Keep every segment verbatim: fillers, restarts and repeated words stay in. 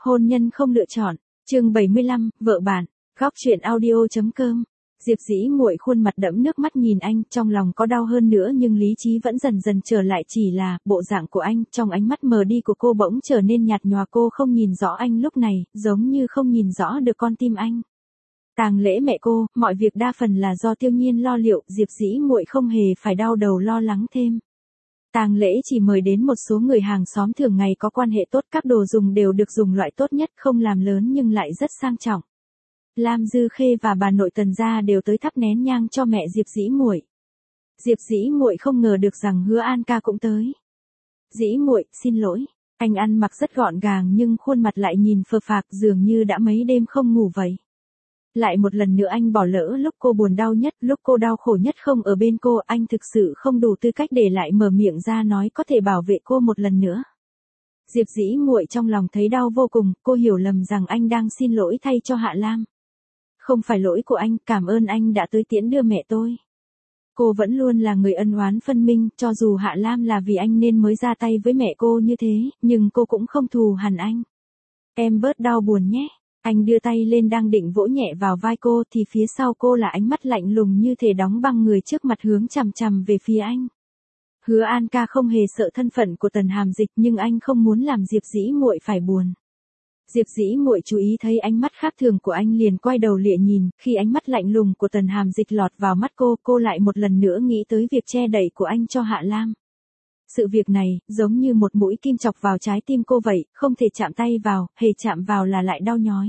Hôn nhân không lựa chọn, chương bảy mươi lăm, vợ bạn, góc truyện audio.com. Diệp Dĩ Muội khuôn mặt đẫm nước mắt nhìn anh, trong lòng có đau hơn nữa nhưng lý trí vẫn dần dần trở lại, chỉ là, bộ dạng của anh, trong ánh mắt mờ đi của cô bỗng trở nên nhạt nhòa, cô không nhìn rõ anh lúc này, giống như không nhìn rõ được con tim anh. Tang lễ mẹ cô, mọi việc đa phần là do Tiêu Nhiên lo liệu, Diệp Dĩ Muội không hề phải đau đầu lo lắng thêm. Tang lễ chỉ mời đến một số người hàng xóm thường ngày có quan hệ tốt, các đồ dùng đều được dùng loại tốt nhất, không làm lớn nhưng lại rất sang trọng. Lam Dư Khê và bà nội Tần gia đều tới thắp nén nhang cho mẹ Diệp Dĩ Muội. Diệp Dĩ Muội không ngờ được rằng Hứa An ca cũng tới. Dĩ Muội, xin lỗi. Anh ăn mặc rất gọn gàng nhưng khuôn mặt lại nhìn phờ phạc, dường như đã mấy đêm không ngủ vậy. Lại một lần nữa anh bỏ lỡ lúc cô buồn đau nhất, lúc cô đau khổ nhất không ở bên cô, anh thực sự không đủ tư cách để lại mở miệng ra nói có thể bảo vệ cô một lần nữa. Diệp Dĩ Muội trong lòng thấy đau vô cùng, cô hiểu lầm rằng anh đang xin lỗi thay cho Hạ Lam. Không phải lỗi của anh, cảm ơn anh đã tới tiễn đưa mẹ tôi. Cô vẫn luôn là người ân oán phân minh, cho dù Hạ Lam là vì anh nên mới ra tay với mẹ cô như thế, nhưng cô cũng không thù hằn anh. Em bớt đau buồn nhé. Anh đưa tay lên đang định vỗ nhẹ vào vai cô thì phía sau cô là ánh mắt lạnh lùng như thể đóng băng người trước mặt hướng chằm chằm về phía anh. Hứa An ca không hề sợ thân phận của Tần Hàm Dịch nhưng anh không muốn làm Diệp Dĩ Muội phải buồn. Diệp Dĩ Muội chú ý thấy ánh mắt khác thường của anh liền quay đầu lịa nhìn, khi ánh mắt lạnh lùng của Tần Hàm Dịch lọt vào mắt cô, cô lại một lần nữa nghĩ tới việc che đậy của anh cho Hạ Lam. Sự việc này, giống như một mũi kim chọc vào trái tim cô vậy, không thể chạm tay vào, hề chạm vào là lại đau nhói.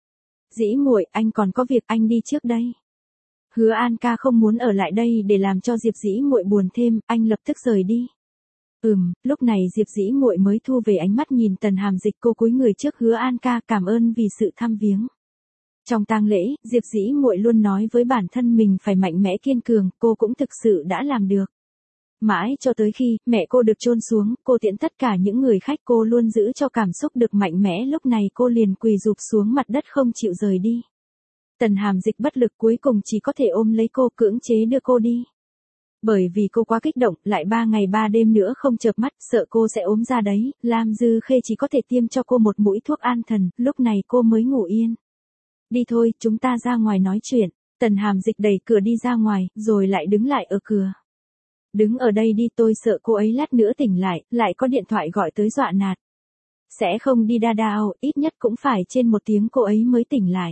Dĩ Muội, anh còn có việc, anh đi trước đây. Hứa An ca không muốn ở lại đây để làm cho Diệp Dĩ Muội buồn thêm, anh lập tức rời đi. Ừm, lúc này Diệp Dĩ Muội mới thu về ánh mắt nhìn Tần Hàm Dịch, cô cúi người trước Hứa An ca cảm ơn vì sự thăm viếng. Trong tang lễ, Diệp Dĩ Muội luôn nói với bản thân mình phải mạnh mẽ kiên cường, cô cũng thực sự đã làm được. Mãi cho tới khi mẹ cô được chôn xuống, cô tiễn tất cả những người khách, cô luôn giữ cho cảm xúc được mạnh mẽ, lúc này cô liền quỳ rụp xuống mặt đất không chịu rời đi. Tần Hàm Dịch bất lực cuối cùng chỉ có thể ôm lấy cô, cưỡng chế đưa cô đi. Bởi vì cô quá kích động, lại ba ngày ba đêm nữa không chợp mắt, sợ cô sẽ ốm ra đấy, Lam Dư Khê chỉ có thể tiêm cho cô một mũi thuốc an thần, lúc này cô mới ngủ yên. Đi thôi, chúng ta ra ngoài nói chuyện. Tần Hàm Dịch đẩy cửa đi ra ngoài, rồi lại đứng lại ở cửa. Đứng ở đây đi, tôi sợ cô ấy lát nữa tỉnh lại, lại có điện thoại gọi tới dọa nạt. Sẽ không đi đa đao, ít nhất cũng phải trên một tiếng cô ấy mới tỉnh lại.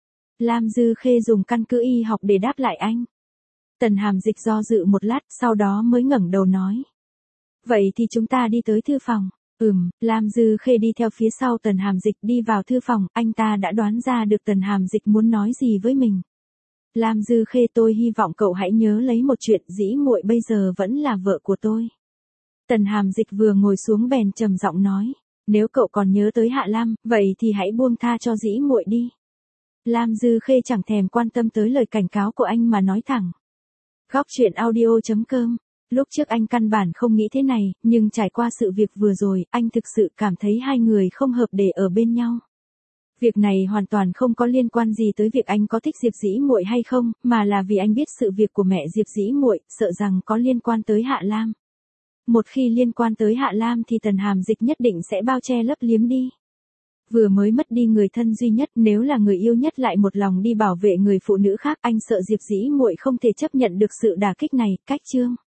Lam Dư Khê dùng căn cứ y học để đáp lại anh. Tần Hàm Dịch do dự một lát, sau đó mới ngẩng đầu nói. Vậy thì chúng ta đi tới thư phòng. Ừm, Lam Dư Khê đi theo phía sau Tần Hàm Dịch đi vào thư phòng, anh ta đã đoán ra được Tần Hàm Dịch muốn nói gì với mình. Lam Dư Khê, tôi hy vọng cậu hãy nhớ lấy một chuyện, Dĩ Muội bây giờ vẫn là vợ của tôi. Tần Hàm Dịch vừa ngồi xuống bèn trầm giọng nói, nếu cậu còn nhớ tới Hạ Lam, vậy thì hãy buông tha cho Dĩ Muội đi. Lam Dư Khê chẳng thèm quan tâm tới lời cảnh cáo của anh mà nói thẳng. Góc truyện audio.com. Lúc trước anh căn bản không nghĩ thế này, nhưng trải qua sự việc vừa rồi, anh thực sự cảm thấy hai người không hợp để ở bên nhau. Việc này hoàn toàn không có liên quan gì tới việc anh có thích Diệp Dĩ Muội hay không, mà là vì anh biết sự việc của mẹ Diệp Dĩ Muội, sợ rằng có liên quan tới Hạ Lam. Một khi liên quan tới Hạ Lam thì Tần Hàm Dịch nhất định sẽ bao che lấp liếm đi. Vừa mới mất đi người thân duy nhất, nếu là người yêu nhất lại một lòng đi bảo vệ người phụ nữ khác, anh sợ Diệp Dĩ Muội không thể chấp nhận được sự đả kích này, cách chương.